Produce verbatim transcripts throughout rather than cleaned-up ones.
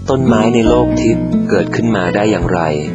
ต้นไม้ในโลกทิพย์เกิดขึ้นมาได้อย่างไร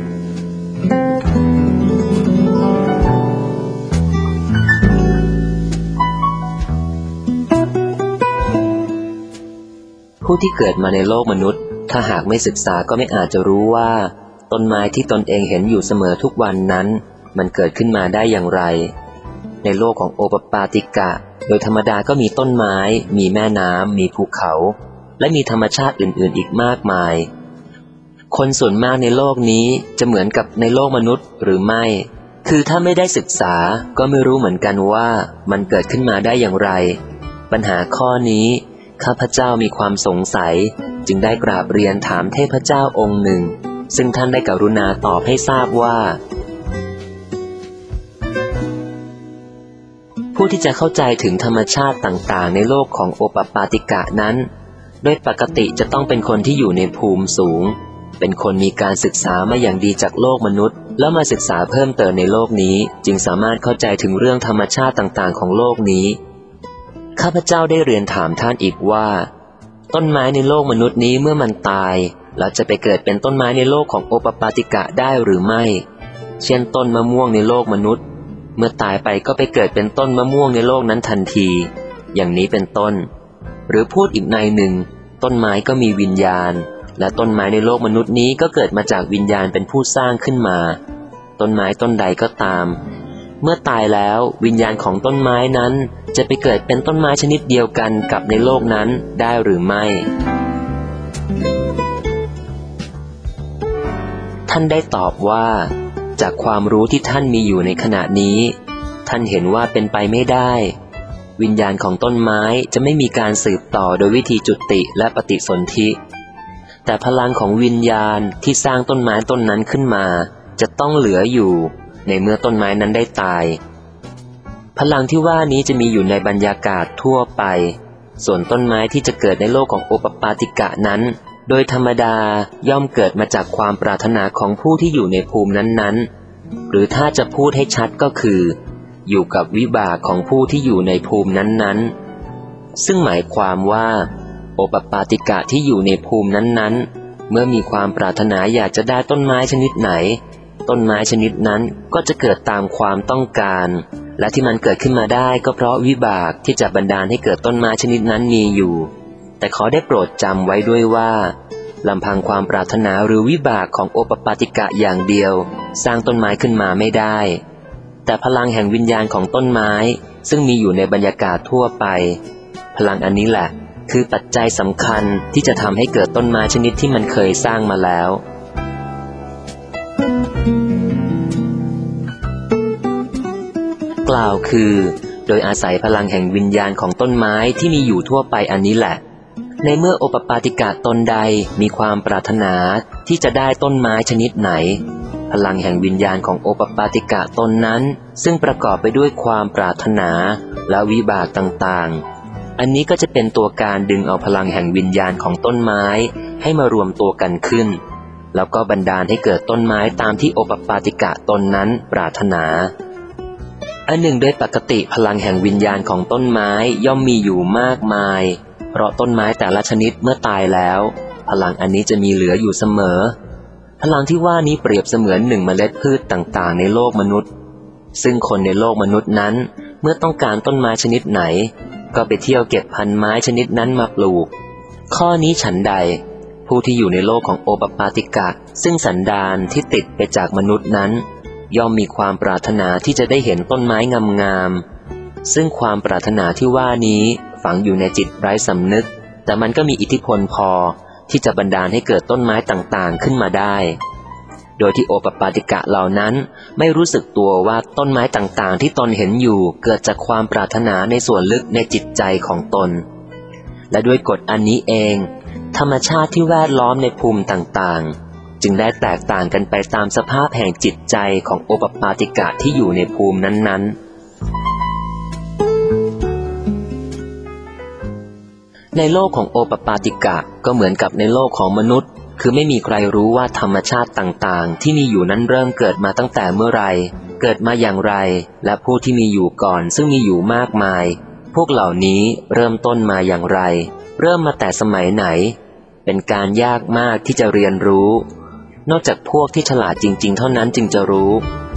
ผู้ที่เกิดมาในโลกมนุษย์ถ้าหากไม่ศึกษาก็ไม่อาจจะรู้ว่าต้นไม้ที่ตนเองเห็นอยู่เสมอทุกวันนั้นมันเกิดขึ้นมาได้อย่างไรในโลกของโอปปาติกะโดยธรรมดาก็มีต้นไม้มีแม่น้ำมีภูเขาและมีธรรมชาติอื่นๆอีกมากมายคนส่วนมากในโลกนี้จะเหมือนกับในโลกมนุษย์หรือไม่คือถ้าไม่ได้ศึกษาก็ไม่รู้เหมือนกันว่ามันเกิดขึ้นมาได้อย่างไรปัญหาข้อนี้ข้าพเจ้ามีความสงสัยจึงได้กราบเรียนถามเทพเจ้าองค์หนึ่งซึ่งท่านได้กรุณาตอบให้ทราบว่าผู้ที่จะเข้าใจถึงธรรมชาติต่างๆในโลกของโอปปาติกะนั้นโดยปกติจะต้องเป็นคนที่อยู่ในภูมิสูงเป็นคนมีการศึกษามาอย่างดีจากโลกมนุษย์แล้วมาศึกษาเพิ่มเติมในโลกนี้จึงสามารถเข้าใจถึงเรื่องธรรมชาติต่างๆของโลกนี้ข้าพเจ้าได้เรียนถามท่านอีกว่าต้นไม้ในโลกมนุษย์นี้เมื่อมันตายแล้วจะไปเกิดเป็นต้นไม้ในโลกของโอปปาติกะได้หรือไม่เช่นต้นมะม่วงในโลกมนุษย์เมื่อตายไปก็ไปเกิดเป็นต้นมะม่วงในโลกนั้นทันทีอย่างนี้เป็นต้นหรือพูดอีกในหนึ่งต้นไม้ก็มีวิญญาณและต้นไม้ในโลกมนุษย์นี้ก็เกิดมาจากวิญญาณเป็นผู้สร้างขึ้นมาต้นไม้ต้นใดก็ตามเมื่อตายแล้ววิญญาณของต้นไม้นั้นจะไปเกิดเป็นต้นไม้ชนิดเดียวกันกับในโลกนั้นได้หรือไม่ท่านได้ตอบว่าจากความรู้ที่ท่านมีอยู่ในขณะนี้ท่านเห็นว่าเป็นไปไม่ได้วิญญาณของต้นไม้จะไม่มีการสืบต่อโดยวิธีจุติและปฏิสนธิแต่พลังของวิญญาณที่สร้างต้นไม้ต้นนั้นขึ้นมาจะต้องเหลืออยู่ในเมื่อต้นไม้นั้นได้ตายพลังที่ว่านี้จะมีอยู่ในบรรยากาศทั่วไปส่วนต้นไม้ที่จะเกิดในโลกของโอปปาติกะนั้นโดยธรรมดาย่อมเกิดมาจากความปรารถนาของผู้ที่อยู่ในภูมินั้นๆหรือถ้าจะพูดให้ชัดก็คืออยู่กับวิบากของผู้ที่อยู่ในภูมินั้นๆซึ่งหมายความว่าโอปปาติกะที่อยู่ในภูมินั้นๆเมื่อมีความปรารถนาอยากจะได้ต้นไม้ชนิดไหนต้นไม้ชนิดนั้นก็จะเกิดตามความต้องการและที่มันเกิดขึ้นมาได้ก็เพราะวิบากที่จะบันดาลให้เกิดต้นไม้ชนิดนั้นมีอยู่แต่ขอได้โปรดจำไว้ด้วยว่าลำพังความปรารถนาหรือวิบากของโอปปาติกะอย่างเดียวสร้างต้นไม้ขึ้นมาไม่ได้แต่พลังแห่งวิญญาณของต้นไม้ซึ่งมีอยู่ในบรรยากาศทั่วไปพลังอันนี้แหละคือปัจจัยสำคัญที่จะทำให้เกิดต้นไม้ชนิดที่มันเคยสร้างมาแล้วกล่าวคือโดยอาศัยพลังแห่งวิญญาณของต้นไม้ที่มีอยู่ทั่วไปอันนี้แหละในเมื่อโอปปาติกะตนใดมีความปรารถนาที่จะได้ต้นไม้ชนิดไหนพลังแห่งวิญญาณของโอปปาติกะตนนั้นซึ่งประกอบไปด้วยความปรารถนาและวิบากต่างๆอันนี้ก็จะเป็นตัวการดึงเอาพลังแห่งวิญญาณของต้นไม้ให้มารวมตัวกันขึ้นแล้วก็บันดาลให้เกิดต้นไม้ตามที่โอปปาติกะตนนั้นปรารถนาอันหนึ่งโดยปกติพลังแห่งวิญญาณของต้นไม้ย่อมมีอยู่มากมายเพราะต้นไม้แต่ละชนิดเมื่อตายแล้วพลังอันนี้จะมีเหลืออยู่เสมอพลังที่ว่านี้เปรียบเสมือนหนึ่งเมล็ดพืชต่างๆในโลกมนุษย์ซึ่งคนในโลกมนุษย์นั้นเมื่อต้องการต้นไม้ชนิดไหนก็ไปเที่ยวเก็บพันธุ์ไม้ชนิดนั้นมาปลูกข้อนี้ฉันใดผู้ที่อยู่ในโลกของโอปปาติกะซึ่งสันดานที่ติดไปจากมนุษย์นั้นย่อมมีความปรารถนาที่จะได้เห็นต้นไม้งามๆซึ่งความปรารถนาที่ว่านี้ฝังอยู่ในจิตไร้สำนึกแต่มันก็มีอิทธิพลพอที่จะบันดาลให้เกิดต้นไม้ต่างๆขึ้นมาได้โดยที่โอปปาติกะเหล่านั้นไม่รู้สึกตัวว่าต้นไม้ต่างๆที่ตนเห็นอยู่เกิดจากความปรารถนาในส่วนลึกในจิตใจของตนและด้วยกฎอันนี้เองธรรมชาติที่แวดล้อมในภูมิต่างๆจึงได้แตกต่างกันไปตามสภาพแห่งจิตใจของโอปปาติกะที่อยู่ในภูมินั้นๆในโลกของโอปปาติกะก็เหมือนกับในโลกของมนุษย์คือไม่มีใครรู้ว่าธรรมชาติต่างๆที่มีอยู่นั้นเริ่มเกิดมาตั้งแต่เมื่อไรเกิดมาอย่างไรและผู้ที่มีอยู่ก่อนซึ่งมีอยู่มากมายพวกเหล่านี้เริ่มต้นมาอย่างไรเริ่มมาแต่สมัยไหนเป็นการยากมากที่จะเรียนรู้นอกจากพวกที่ฉลาดจริงๆเท่านั้นจึงจะรู้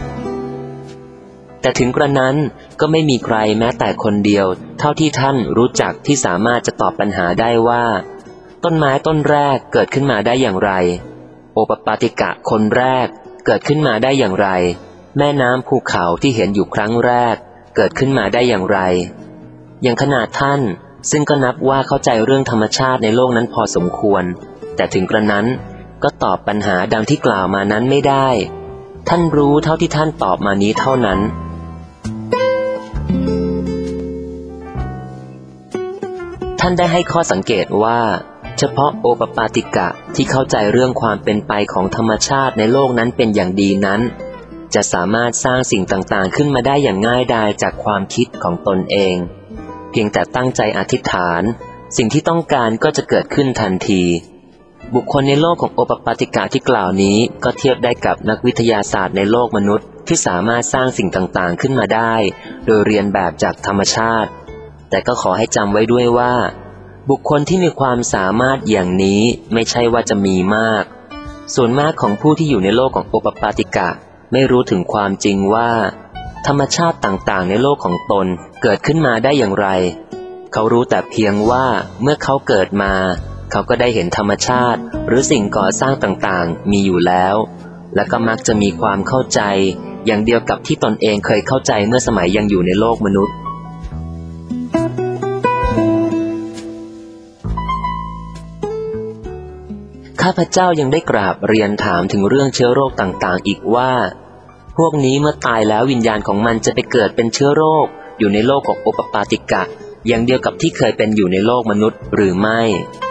แต่ถึงกระนั้นก็ไม่มีใครแม้แต่คนเดียวเท่าที่ท่านรู้จักที่สามารถจะตอบปัญหาได้ว่าต้นไม้ต้นแรกเกิดขึ้นมาได้อย่างไรโอปปาติกะคนแรกเกิดขึ้นมาได้อย่างไรแม่น้ำภูเขาที่เห็นอยู่ครั้งแรกเกิดขึ้นมาได้อย่างไรอย่างขนาดท่านซึ่งก็นับว่าเข้าใจเรื่องธรรมชาติในโลกนั้นพอสมควรแต่ถึงกระนั้นก็ตอบปัญหาดังที่กล่าวมานั้นไม่ได้ท่านรู้เท่าที่ท่านตอบมานี้เท่านั้นท่านได้ให้ข้อสังเกตว่าเฉพาะโอปปาติกะที่เข้าใจเรื่องความเป็นไปของธรรมชาติในโลกนั้นเป็นอย่างดีนั้นจะสามารถสร้างสิ่งต่างๆขึ้นมาได้อย่างง่ายดายจากความคิดของตนเองเพียงแต่ตั้งใจอธิษฐานสิ่งที่ต้องการก็จะเกิดขึ้นทันทีบุคคลในโลกของโอปปาติกะที่กล่าวนี้ก็เทียบได้กับนักวิทยาศาสตร์ในโลกมนุษย์ที่สามารถสร้างสิ่งต่างๆขึ้นมาได้โดยเรียนแบบจากธรรมชาติแต่ก็ขอให้จำไว้ด้วยว่าบุคคลที่มีความสามารถอย่างนี้ไม่ใช่ว่าจะมีมากส่วนมากของผู้ที่อยู่ในโลกของโอปปาติกะไม่รู้ถึงความจริงว่าธรรมชาติต่างๆในโลกของตนเกิดขึ้นมาได้อย่างไรเขารู้แต่เพียงว่าเมื่อเขาเกิดมาเขาก็ได้เห็นธรรมชาติหรือสิ่งก่อสร้างต่างๆมีอยู่แล้วและก็มักจะมีความเข้าใจอย่างเดียวกับที่ตนเองเคยเข้าใจเมื่อสมัยยังอยู่ในโลกมนุษย์ข้าพเจ้ายังได้กราบเรียนถามถึงเรื่องเชื้อโรคต่างๆอีกว่าพวกนี้เมื่อตายแล้ววิญญาณของมันจะไปเกิดเป็นเชื้อโรคอยู่ในโลกของโอปปาติกะอย่างเดียวกับที่เคยเป็นอยู่ในโลกมนุษย์หรือไม่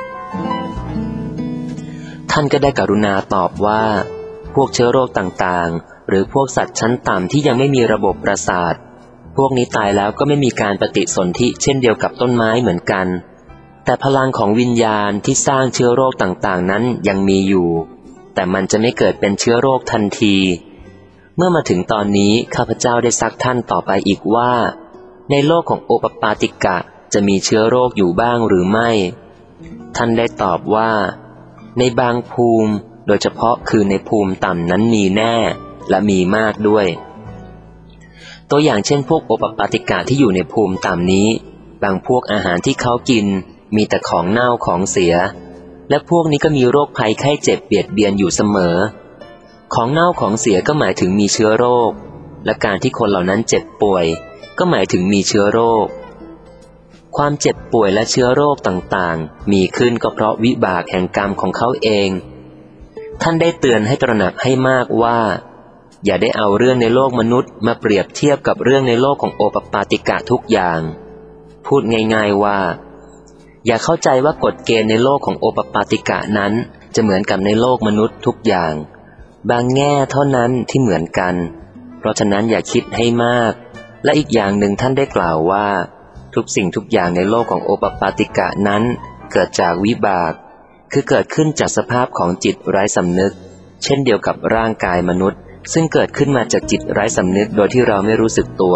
ท่านก็ได้กรุณาตอบว่าพวกเชื้อโรคต่างๆหรือพวกสัตว์ชั้นต่ำที่ยังไม่มีระบบประสาทพวกนี้ตายแล้วก็ไม่มีการปฏิสนธิเช่นเดียวกับต้นไม้เหมือนกันแต่พลังของวิญญาณที่สร้างเชื้อโรคต่างๆนั้นยังมีอยู่แต่มันจะไม่เกิดเป็นเชื้อโรคทันทีเมื่อมาถึงตอนนี้ข้าพเจ้าได้ซักท่านต่อไปอีกว่าในโลกของโอปปาติกะจะมีเชื้อโรคอยู่บ้างหรือไม่ท่านได้ตอบว่าในบางภูมิโดยเฉพาะคือในภูมิต่ำนั้นมีแน่และมีมากด้วยตัวอย่างเช่นพวกโอปปาติกะที่อยู่ในภูมิต่ำนี้บางพวกอาหารที่เขากินมีแต่ของเน่าของเสียและพวกนี้ก็มีโรคภัยไข้เจ็บเบียดเบียนอยู่เสมอของเน่าของเสียก็หมายถึงมีเชื้อโรคและการที่คนเหล่านั้นเจ็บป่วยก็หมายถึงมีเชื้อโรคความเจ็บป่วยและเชื้อโรคต่างๆมีขึ้นก็เพราะวิบากแห่งกรรมของเขาเองท่านได้เตือนให้ตระหนักให้มากว่าอย่าได้เอาเรื่องในโลกมนุษย์มาเปรียบเทียบกับเรื่องในโลกของโอปปาติกะทุกอย่างพูดง่ายๆว่าอย่าเข้าใจว่ากฎเกณฑ์ในโลกของโอปปาติกะนั้นจะเหมือนกับในโลกมนุษย์ทุกอย่างบางแง่เท่านั้นที่เหมือนกันเพราะฉะนั้นอย่าคิดให้มากและอีกอย่างหนึ่งท่านได้กล่าวว่าทุกสิ่งทุกอย่างในโลกของโอปปาติกะนั้นเกิดจากวิบากคือเกิดขึ้นจากสภาพของจิตไร้สำนึกเช่นเดียวกับร่างกายมนุษย์ซึ่งเกิดขึ้นมาจากจิตไร้สำนึกโดยที่เราไม่รู้สึกตัว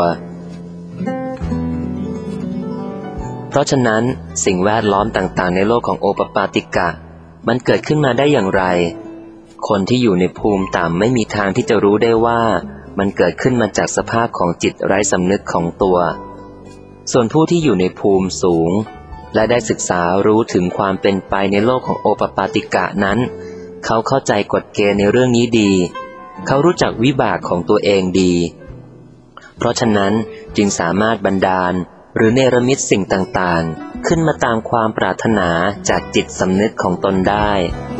เพราะฉะนั้นสิ่งแวดล้อมต่างๆในโลกของโอปปาติกะมันเกิดขึ้นมาได้อย่างไรคนที่อยู่ในภูมิต่ำไม่มีทางที่จะรู้ได้ว่ามันเกิดขึ้นมาจากสภาพของจิตไร้สำนึกของตัวส่วนผู้ที่อยู่ในภูมิสูงและได้ศึกษารู้ถึงความเป็นไปในโลกของโอปปาติกะนั้นเขาเข้าใจกฎเกณฑ์ในเรื่องนี้ดีเขารู้จักวิบากของตัวเองดีเพราะฉะนั้นจึงสามารถบันดาลหรือเนรมิตสิ่งต่างๆขึ้นมาตามความปรารถนาจากจิตสำนึกของตนได้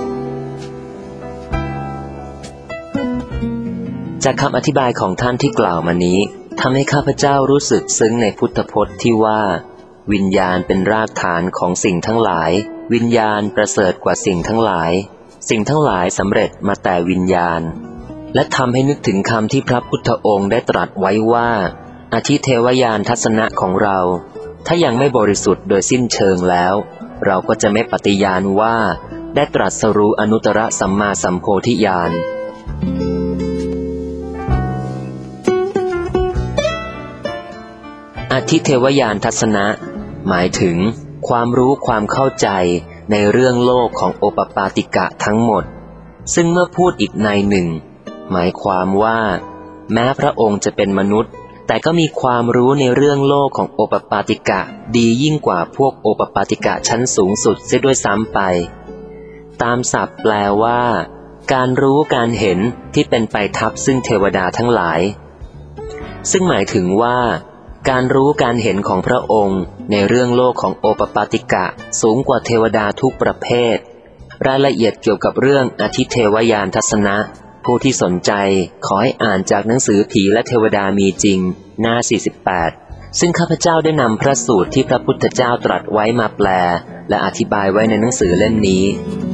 จากคำอธิบายของท่านที่กล่าวมานี้ทำให้ข้าพเจ้ารู้สึกซึ้งในพุทธพจน์ที่ว่าวิญญาณเป็นรากฐานของสิ่งทั้งหลายวิญญาณประเสริฐกว่าสิ่งทั้งหลายสิ่งทั้งหลายสำเร็จมาแต่วิญญาณและทำให้นึกถึงคำที่พระพุทธองค์ได้ตรัสไว้ว่าอธิเทวญาณทัศนะของเราถ้ายังไม่บริสุทธิ์โดยสิ้นเชิงแล้วเราก็จะไม่ปฏิญาณว่าได้ตรัสรู้อนุตตรสัมมาสัมโพธิญาณอธิเทวญาณทัศนะหมายถึงความรู้ความเข้าใจในเรื่องโลกของโอปปาติกะทั้งหมดซึ่งเมื่อพูดอีกในหนึ่งหมายความว่าแม้พระองค์จะเป็นมนุษย์แต่ก็มีความรู้ในเรื่องโลกของโอปปาติกะดียิ่งกว่าพวกโอปปาติกะชั้นสูงสุดเสียด้วยซ้ำไปตามศัพท์แปลว่าการรู้การเห็นที่เป็นไปทับซึ่งเทวดาทั้งหลายซึ่งหมายถึงว่าการรู้การเห็นของพระองค์ในเรื่องโลกของโอปปาติกะสูงกว่าเทวดาทุกประเภทรายละเอียดเกี่ยวกับเรื่องอธิเทวยานทัศนะผู้ที่สนใจขอให้อ่านจากหนังสือผีและเทวดามีจริงหน้าสี่สิบแปดซึ่งข้าพเจ้าได้นำพระสูตรที่พระพุทธเจ้าตรัสไว้มาแปลและอธิบายไว้ในหนังสือเล่มนี้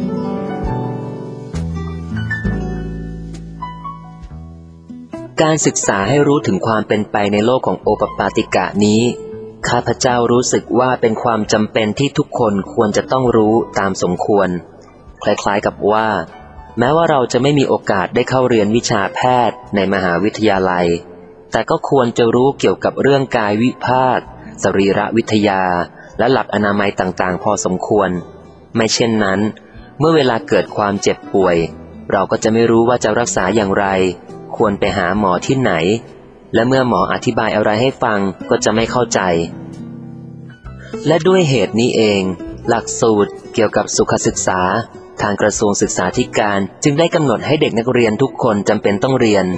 การศึกษาให้รู้ถึงความเป็นไปในโลกของโอปปาติกะนี้ข้าพเจ้ารู้สึกว่าเป็นความจำเป็นที่ทุกคนควรจะต้องรู้ตามสมควรคล้ายๆกับว่าแม้ว่าเราจะไม่มีโอกาสได้เข้าเรียนวิชาแพทย์ในมหาวิทยาลัยแต่ก็ควรจะรู้เกี่ยวกับเรื่องกายวิภาคสรีรวิทยาและหลักอนามัยต่างๆพอสมควรไม่เช่นนั้นเมื่อเวลาเกิดความเจ็บป่วยเราก็จะไม่รู้ว่าจะรักษาอย่างไรควรไปหาหมอที่ไหนและเมื่อหมออธิบายอะไรให้ฟังก็จะไม่เข้าใจและด้วยเหตุนี้เองหลักสูตรเกี่ยวกับสุขศึกษาทางกระทรวงศึกษาธิการจึงได้กำหนดให้เด็กนักเรียนทุกคนจำเป็นต้องเรียน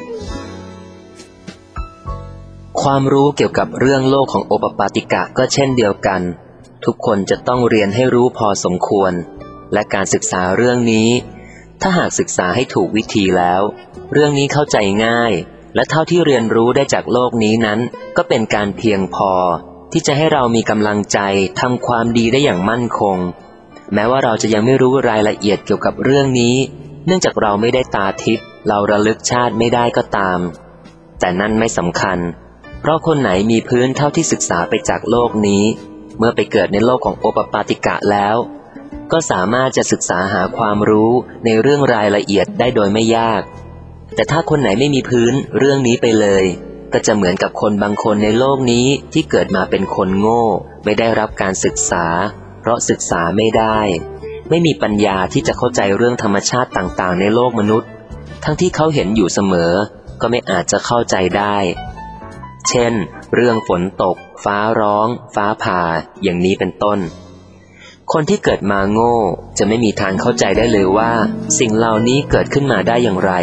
ความรู้เกี่ยวกับเรื่องโลกของโอปปาติกะก็เช่นเดียวกันทุกคนจะต้องเรียนให้รู้พอสมควรและการศึกษาเรื่องนี้ถ้าหากศึกษาให้ถูกวิธีแล้วเรื่องนี้เข้าใจง่ายและเท่าที่เรียนรู้ได้จากโลกนี้นั้นก็เป็นการเพียงพอที่จะให้เรามีกำลังใจทำความดีได้อย่างมั่นคงแม้ว่าเราจะยังไม่รู้รายละเอียดเกี่ยวกับเรื่องนี้เนื่องจากเราไม่ได้ตาทิพย์เราระลึกชาติไม่ได้ก็ตามแต่นั่นไม่สำคัญเพราะคนไหนมีพื้นเท่าที่ศึกษาไปจากโลกนี้เมื่อไปเกิดในโลกของโอปปาติกะแล้วก็สามารถจะศึกษาหาความรู้ในเรื่องรายละเอียดได้โดยไม่ยากแต่ถ้าคนไหนไม่มีพื้นเรื่องนี้ไปเลยก็จะเหมือนกับคนบางคนในโลกนี้ที่เกิดมาเป็นคนโง่ไม่ได้รับการศึกษาเพราะศึกษาไม่ได้ไม่มีปัญญาที่จะเข้าใจเรื่องธรรมชาติต่างๆในโลกมนุษย์ทั้งที่เขาเห็นอยู่เสมอก็ไม่อาจจะเข้าใจได้เช่นเรื่องฝนตกฟ้าร้องฟ้าผ่าอย่างนี้เป็นต้นคนที่เกิดมาโง่จะไม่มีทางเข้าใจได้เลยว่าสิ่งเหล่านี้เกิดขึ้นมาได้อย่างไร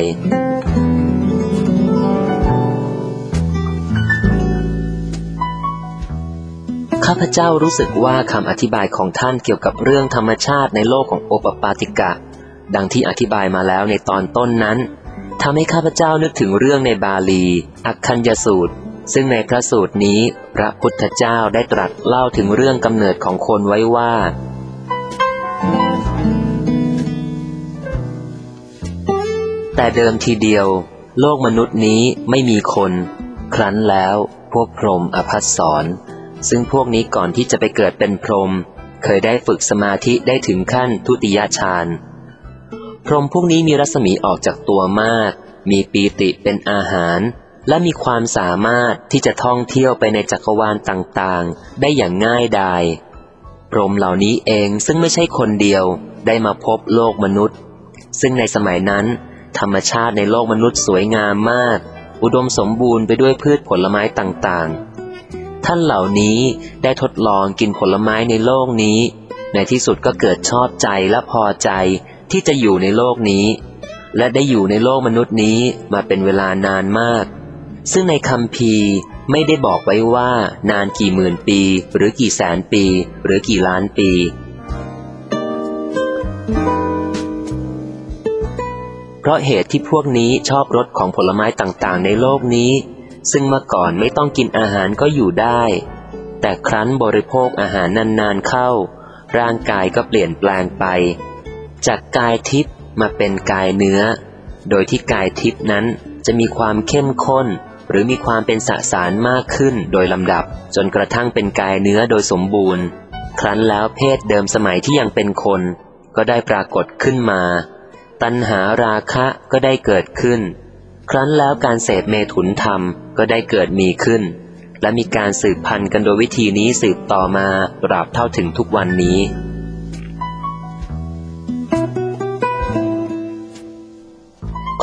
ข้าพเจ้ารู้สึกว่าคำอธิบายของท่านเกี่ยวกับเรื่องธรรมชาติในโลกของโอปปาติกะดังที่อธิบายมาแล้วในตอนต้นนั้นทำให้ข้าพเจ้านึกถึงเรื่องในบาลีอัคคัญญสูตรซึ่งในพระสูตรนี้พระพุทธเจ้าได้ตรัสเล่าถึงเรื่องกำเนิดของคนไว้ว่าแต่เดิมทีเดียวโลกมนุษย์นี้ไม่มีคนครั้นแล้วพวกพรหมอภัสสรซึ่งพวกนี้ก่อนที่จะไปเกิดเป็นพรหมเคยได้ฝึกสมาธิได้ถึงขั้นทุติยฌานพรหมพวกนี้มีรัศมีออกจากตัวมากมีปีติเป็นอาหารและมีความสามารถที่จะท่องเที่ยวไปในจักรวาลต่างๆได้อย่างง่ายดายพรหมเหล่านี้เองซึ่งไม่ใช่คนเดียวได้มาพบโลกมนุษย์ซึ่งในสมัยนั้นธรรมชาติในโลกมนุษย์สวยงามมากอุดมสมบูรณ์ไปด้วยพืชผลไม้ต่างๆท่านเหล่านี้ได้ทดลองกินผลไม้ในโลกนี้ในที่สุดก็เกิดชอบใจและพอใจที่จะอยู่ในโลกนี้และได้อยู่ในโลกมนุษย์นี้มาเป็นเวลานานมากซึ่งในคัมภีร์ไม่ได้บอกไว้ว่านานกี่หมื่นปีหรือกี่แสนปีหรือกี่ล้านปีเพราะเหตุที่พวกนี้ชอบรสของผลไม้ต่างๆในโลกนี้ซึ่งเมื่อก่อนไม่ต้องกินอาหารก็อยู่ได้แต่ครั้นบริโภคอาหารนานๆเข้าร่างกายก็เปลี่ยนแปลงไปจากกายทิพย์มาเป็นกายเนื้อโดยที่กายทิพย์นั้นจะมีความเข้มข้นหรือมีความเป็นสสารมากขึ้นโดยลำดับจนกระทั่งเป็นกายเนื้อโดยสมบูรณ์ครั้นแล้วเพศเดิมสมัยที่ยังเป็นคนก็ได้ปรากฏขึ้นมาตัณหาราคะก็ได้เกิดขึ้นครั้นแล้วการเสพเมถุนธรรมก็ได้เกิดมีขึ้นและมีการสืบพันธุ์กันโดยวิธีนี้สืบต่อมาตราบเท่าถึงทุกวันนี้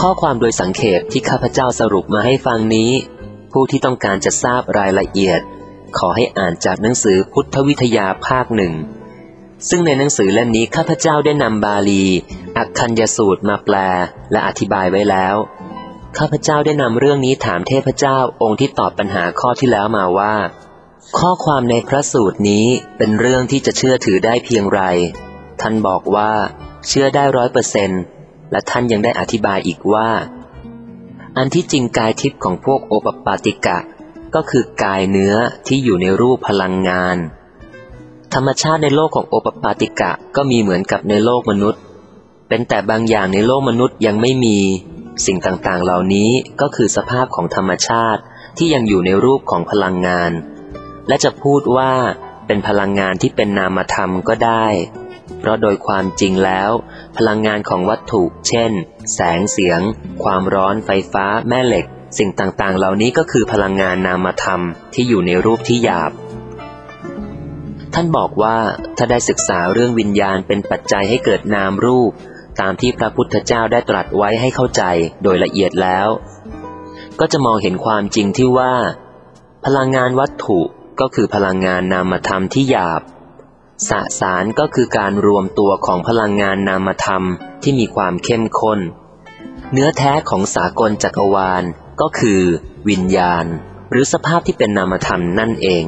ข้อความโดยสังเขปที่ข้าพเจ้าสรุปมาให้ฟังนี้ผู้ที่ต้องการจะทราบรายละเอียดขอให้อ่านจากหนังสือพุทธวิทยาภาคหนึ่งซึ่งในหนังสือเล่มนี้ข้าพเจ้าได้นำบาลีอักคัญญสูตรมาแปลและอธิบายไว้แล้วข้าพเจ้าได้นำเรื่องนี้ถามเทพเจ้าองค์ที่ตอบปัญหาข้อที่แล้วมาว่าข้อความในพระสูตรนี้เป็นเรื่องที่จะเชื่อถือได้เพียงไรท่านบอกว่าเชื่อได้ร้อยเปอร์เซ็นต์และท่านยังได้อธิบายอีกว่าอันที่จริงกายทิพย์ของพวกโอปปาติกะก็คือกายเนื้อที่อยู่ในรูปพลังงานธรรมชาติในโลกของโอปปาติกะก็มีเหมือนกับในโลกมนุษย์เป็นแต่บางอย่างในโลกมนุษย์ยังไม่มีสิ่งต่างๆเหล่านี้ก็คือสภาพของธรรมชาติที่ยังอยู่ในรูปของพลังงานและจะพูดว่าเป็นพลังงานที่เป็นนามธรรมก็ได้เพราะโดยความจริงแล้วพลังงานของวัตถุเช่นแสงเสียงความร้อนไฟฟ้าแม่เหล็กสิ่งต่างๆเหล่านี้ก็คือพลังงานนามธรรมที่อยู่ในรูปที่หยาบท่านบอกว่าถ้าได้ศึกษาเรื่องวิญญาณเป็นปัจจัยให้เกิดนามรูปตามที่พระพุทธเจ้าได้ตรัสไว้ให้เข้าใจโดยละเอียดแล้วก็จะมองเห็นความจริงที่ว่าพลังงานวัตถุก็คือพลังงานนามธรรมที่หยาบสสารก็คือการรวมตัวของพลังงานนามธรรมที่มีความเข้มข้นเนื้อแท้ของสากลจักรวาลก็คือวิญญาณหรือสภาพที่เป็นนามธรรมนั่นเอง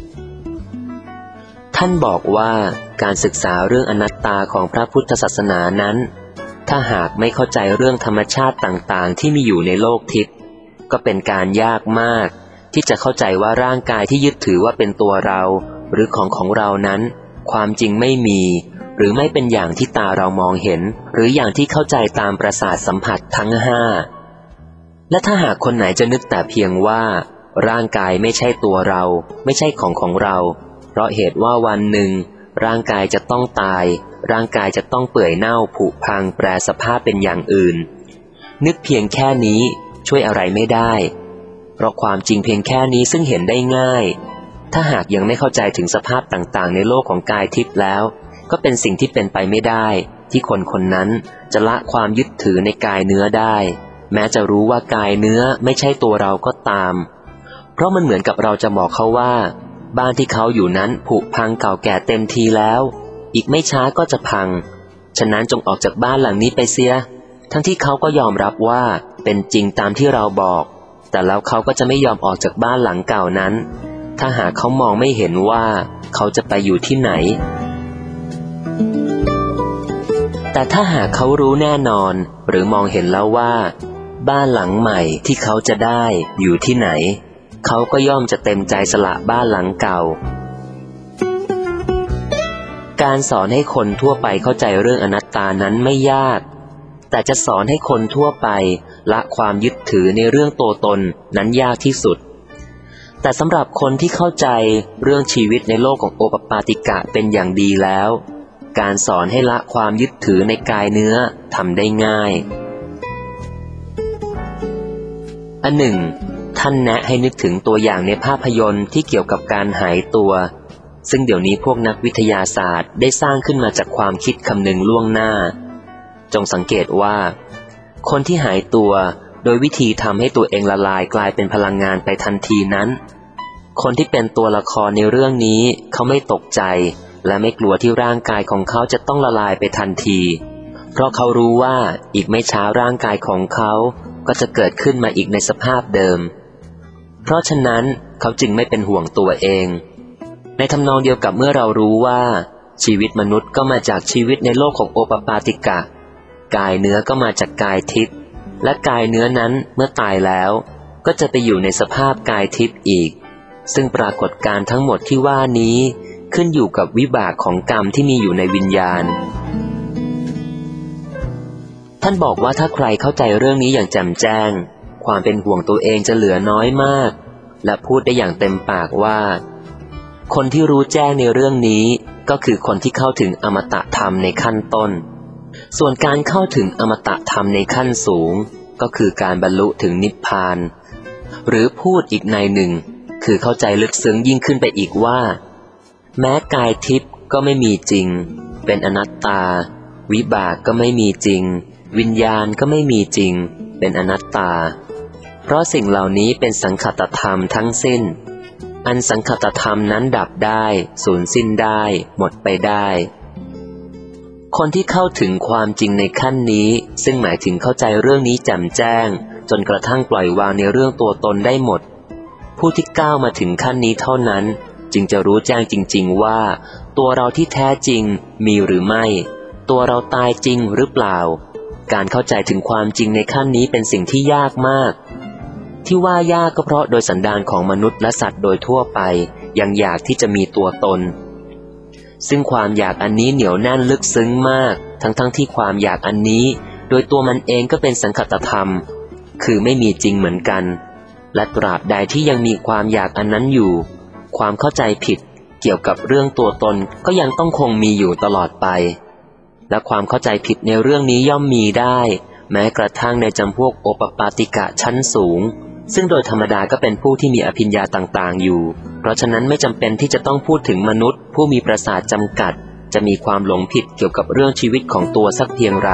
ท่านบอกว่าการศึกษาเรื่องอนัตตาของพระพุทธศาสนานั้นถ้าหากไม่เข้าใจเรื่องธรรมชาติต่างๆที่มีอยู่ในโลกทิพย์ก็เป็นการยากมากที่จะเข้าใจว่าร่างกายที่ยึดถือว่าเป็นตัวเราหรือของของเรานั้นความจริงไม่มีหรือไม่เป็นอย่างที่ตาเรามองเห็นหรืออย่างที่เข้าใจตามประสาทสัมผัสทั้งห้าและถ้าหากคนไหนจะนึกแต่เพียงว่าร่างกายไม่ใช่ตัวเราไม่ใช่ของของเราเพราะเหตุว่าวันหนึ่งร่างกายจะต้องตายร่างกายจะต้องเปื่อยเน่าผุพังแปรสภาพเป็นอย่างอื่นนึกเพียงแค่นี้ช่วยอะไรไม่ได้เพราะความจริงเพียงแค่นี้ซึ่งเห็นได้ง่ายถ้าหากยังไม่เข้าใจถึงสภาพต่างๆในโลกของกายทิพย์แล้วก็เป็นสิ่งที่เป็นไปไม่ได้ที่คนคนนั้นจะละความยึดถือในกายเนื้อได้แม้จะรู้ว่ากายเนื้อไม่ใช่ตัวเราก็ตามเพราะมันเหมือนกับเราจะบอกเขาว่าบ้านที่เขาอยู่นั้นผุพังเก่าแก่เต็มทีแล้วอีกไม่ช้าก็จะพังฉะนั้นจงออกจากบ้านหลังนี้ไปเสียทั้งที่เขาก็ยอมรับว่าเป็นจริงตามที่เราบอกแต่แล้วเขาก็จะไม่ยอมออกจากบ้านหลังเก่านั้นถ้าหากเขามองไม่เห็นว่าเขาจะไปอยู่ที่ไหนแต่ถ้าหากเขารู้แน่นอนหรือมองเห็นแล้วว่าบ้านหลังใหม่ที่เขาจะได้อยู่ที่ไหนเขาก็ย่อมจะเต็มใจสละบ้านหลังเก่าการสอนให้คนทั่วไปเข้าใจเรื่องอนัตตานั้นไม่ยากแต่จะสอนให้คนทั่วไปละความยึดถือในเรื่องตัวตนนั้นยากที่สุดแต่สำหรับคนที่เข้าใจเรื่องชีวิตในโลกของโอปปาติกะเป็นอย่างดีแล้วการสอนให้ละความยึดถือในกายเนื้อทำได้ง่ายอันหนึ่งท่านแนะให้นึกถึงตัวอย่างในภาพยนตร์ที่เกี่ยวกับการหายตัวซึ่งเดี๋ยวนี้พวกนักวิทยาศาสตร์ได้สร้างขึ้นมาจากความคิดคำนึงล่วงหน้าจงสังเกตว่าคนที่หายตัวโดยวิธีทำให้ตัวเองละลายกลายเป็นพลังงานไปทันทีนั้นคนที่เป็นตัวละครในเรื่องนี้เขาไม่ตกใจและไม่กลัวที่ร่างกายของเขาจะต้องละลายไปทันทีเพราะเขารู้ว่าอีกไม่ช้าร่างกายของเขาก็จะเกิดขึ้นมาอีกในสภาพเดิมเพราะฉะนั้นเขาจึงไม่เป็นห่วงตัวเองในทำนองเดียวกับเมื่อเรารู้ว่าชีวิตมนุษย์ก็มาจากชีวิตในโลกของโอปปาติกะกายเนื้อก็มาจากกายทิพย์และกายเนื้อนั้นเมื่อตายแล้วก็จะไปอยู่ในสภาพกายทิพย์อีกซึ่งปรากฏการณ์ทั้งหมดที่ว่านี้ขึ้นอยู่กับวิบากของกรรมที่มีอยู่ในวิญญาณท่านบอกว่าถ้าใครเข้าใจเรื่องนี้อย่างแจ่มแจ้งความเป็นห่วงตัวเองจะเหลือน้อยมากและพูดได้อย่างเต็มปากว่าคนที่รู้แจ้งในเรื่องนี้ก็คือคนที่เข้าถึงอมตะธรรมในขั้นต้นส่วนการเข้าถึงอมตะธรรมในขั้นสูงก็คือการบรรลุถึงนิพพานหรือพูดอีกในหนึ่งคือเข้าใจลึกซึ้งยิ่งขึ้นไปอีกว่าแม้กายทิพย์ก็ไม่มีจริงเป็นอนัตตาวิบากก็ไม่มีจริงวิญญาณก็ไม่มีจริงเป็นอนัตตาเพราะสิ่งเหล่านี้เป็นสังคตธรรมทั้งสิ้นอันสังคตธรรมนั้นดับได้สูญสิ้นได้หมดไปได้คนที่เข้าถึงความจริงในขั้นนี้ซึ่งหมายถึงเข้าใจเรื่องนี้แจ่มแจ้งจนกระทั่งปล่อยวางในเรื่องตัวตนได้หมดผู้ที่ก้าวมาถึงขั้นนี้เท่านั้นจึงจะรู้แจ้งจริงๆว่าตัวเราที่แท้จริงมีหรือไม่ตัวเราตายจริงหรือเปล่าการเข้าใจถึงความจริงในขั้นนี้เป็นสิ่งที่ยากมากที่ว่ายากก็เพราะโดยสันดานของมนุษย์และสัตว์โดยทั่วไปยังอยากที่จะมีตัวตนซึ่งความอยากอันนี้เหนียวแน่นลึกซึ้งมากทั้งๆ ท, ที่ความอยากอันนี้โดยตัวมันเองก็เป็นสังคตธรรมคือไม่มีจริงเหมือนกันและตราบใดที่ยังมีความอยากอันนั้นอยู่ความเข้าใจผิดเกี่ยวกับเรื่องตัวตนก็ยังต้องคงมีอยู่ตลอดไปและความเข้าใจผิดในเรื่องนี้ย่อมมีได้แม้กระทั่งในจำพวกโอปปาติกะชั้นสูงซึ่งโดยธรรมดาก็เป็นผู้ที่มีอภิญญาต่างๆอยู่เพราะฉะนั้นไม่จำเป็นที่จะต้องพูดถึงมนุษย์ผู้มีประสาทจำกัดจะมีความหลงผิดเกี่ยวกับเรื่องชีวิตของตัวสักเพียงไร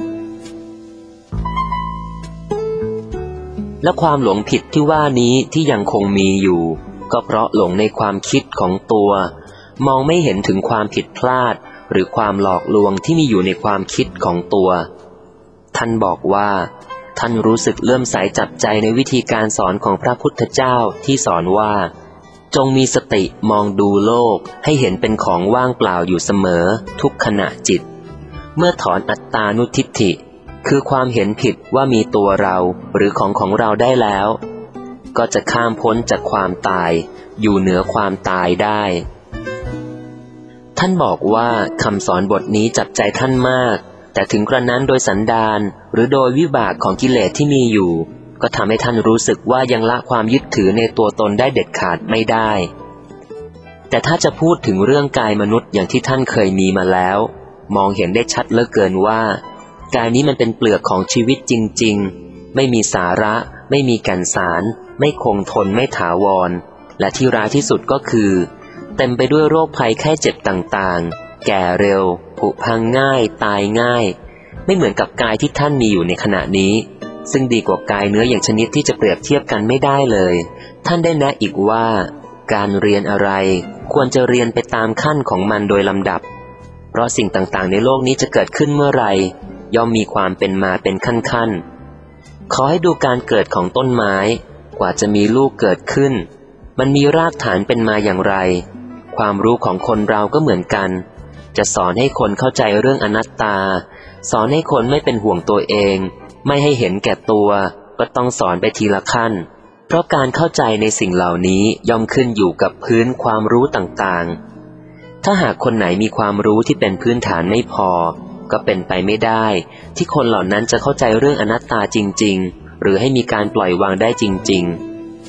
และความหลงผิดที่ว่านี้ที่ยังคงมีอยู่ก็เพราะหลงในความคิดของตัวมองไม่เห็นถึงความผิดพลาดหรือความหลอกลวงที่มีอยู่ในความคิดของตัวท่านบอกว่าท่านรู้สึกเลื่อมใสจับใจในวิธีการสอนของพระพุทธเจ้าที่สอนว่าจงมีสติมองดูโลกให้เห็นเป็นของว่างเปล่าอยู่เสมอทุกขณะจิตเมื่อถอนอัตตานุทิฏฐิคือความเห็นผิดว่ามีตัวเราหรือของของเราได้แล้วก็จะข้ามพ้นจากความตายอยู่เหนือความตายได้ท่านบอกว่าคำสอนบทนี้จับใจท่านมากแต่ถึงกระนั้นโดยสันดานหรือโดยวิบากของกิเลสที่มีอยู่ก็ทำให้ท่านรู้สึกว่ายังละความยึดถือในตัวตนได้เด็ดขาดไม่ได้แต่ถ้าจะพูดถึงเรื่องกายมนุษย์อย่างที่ท่านเคยมีมาแล้วมองเห็นได้ชัดเหลือเกินว่ากายนี้มันเป็นเปลือกของชีวิตจริงๆไม่มีสาระไม่มีแก่นสารไม่คงทนไม่ถาวรและที่ร้ายที่สุดก็คือเต็มไปด้วยโรคภัยไข้เจ็บต่างๆแก่เร็วผุพังง่ายตายง่ายไม่เหมือนกับกายที่ท่านมีอยู่ในขณะนี้ซึ่งดีกว่ากายเนื้ออย่างชนิดที่จะเปรียบเทียบกันไม่ได้เลยท่านได้แนะอีกว่าการเรียนอะไรควรจะเรียนไปตามขั้นของมันโดยลำดับเพราะสิ่งต่างๆในโลกนี้จะเกิดขึ้นเมื่อไหร่ย่อมมีความเป็นมาเป็นขั้นๆขอให้ดูการเกิดของต้นไม้กว่าจะมีลูกเกิดขึ้นมันมีรากฐานเป็นมาอย่างไรความรู้ของคนเราก็เหมือนกันจะสอนให้คนเข้าใจเรื่องอนัตตาสอนให้คนไม่เป็นห่วงตัวเองไม่ให้เห็นแก่ตัวก็ต้องสอนไปทีละขั้นเพราะการเข้าใจในสิ่งเหล่านี้ย่อมขึ้นอยู่กับพื้นความรู้ต่างๆถ้าหากคนไหนมีความรู้ที่เป็นพื้นฐานไม่พอก็เป็นไปไม่ได้ที่คนเหล่านั้นจะเข้าใจเรื่องอนัตตาจริงๆหรือให้มีการปล่อยวางได้จริงๆ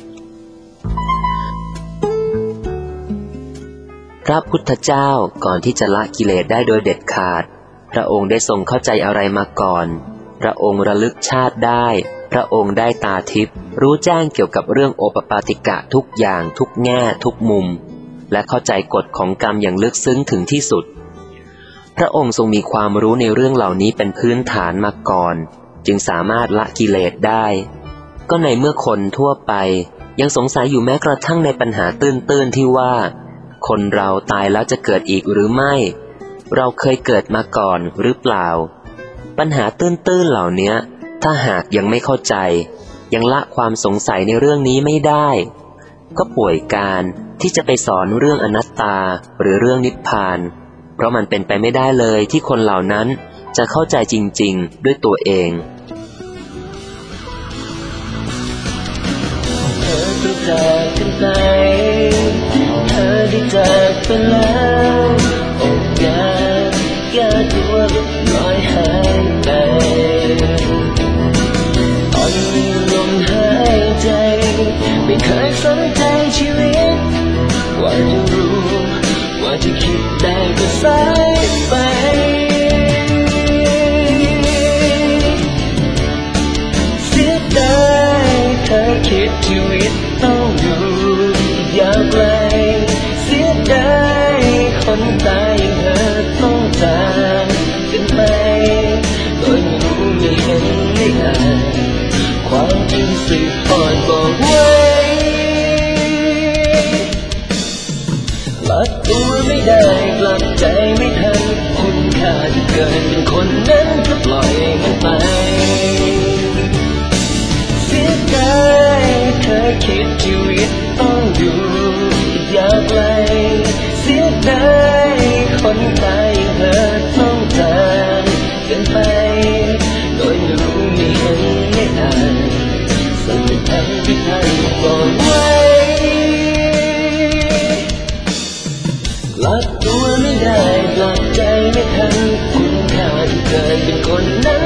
พระพุทธเจ้าก่อนที่จะละกิเลสได้โดยเด็ดขาดพระองค์ได้ทรงเข้าใจอะไรมาก่อนพระองค์ระลึกชาติได้พระองค์ได้ตาทิพย์รู้แจ้งเกี่ยวกับเรื่องโอปปาติกะทุกอย่างทุกแง่ทุกมุมและเข้าใจกฎของกรรมอย่างลึกซึ้งถึงที่สุดพระองค์ทรงมีความรู้ในเรื่องเหล่านี้เป็นพื้นฐานมาก่อนจึงสามารถละกิเลสได้ก็ในเมื่อคนทั่วไปยังสงสัยอยู่แม้กระทั่งในปัญหาตื้นๆที่ว่าคนเราตายแล้วจะเกิดอีกหรือไม่เราเคยเกิดมาก่อนหรือเปล่าปัญหาตื้นๆเหล่านี้ถ้าหากยังไม่เข้าใจยังละความสงสัยในเรื่องนี้ไม่ได้ก็ป่วยการที่จะไปสอนเรื่องอนัตตาหรือเรื่องนิพพานเพราะมันเป็นไปไม่ได้เลยที่คนเหล่านั้นจะเข้าใจจริงๆด้วยตัวเองเธอจะจากกันไปเธอได้จากไปแล้วโอกาสแก้ตัวลอยหายไปตอนมีลมหายใจไม่เคยสนใจชีวิตว่าจะรู้ว่าจะคิดได้ก็สายไปเสียดายเธอคิดชีวิตต้องอยู่ยาวไกลเสียดายคนตายอย่างเธอต้องจากกันไปโดยไม่รู้ไม่เห็นไม่อ่านไม่ได้กลับใจไม่ทันคุณค่าที่เกินเป็นคนนั้นจะปล่อยมันไปเสียใจเธอคิดชีวิตต้องอยู่ยาวไกลเสียใจคนตายอย่างเธอต้องจากกันไปโดยไม่รู้ไม่เห็นไม่อ่านสักคำที่ท่านบอกไว้หลับตัวไม่ได้ปลอบใจไม่ทันคุณค่าที่เกิดเป็นคนนั้น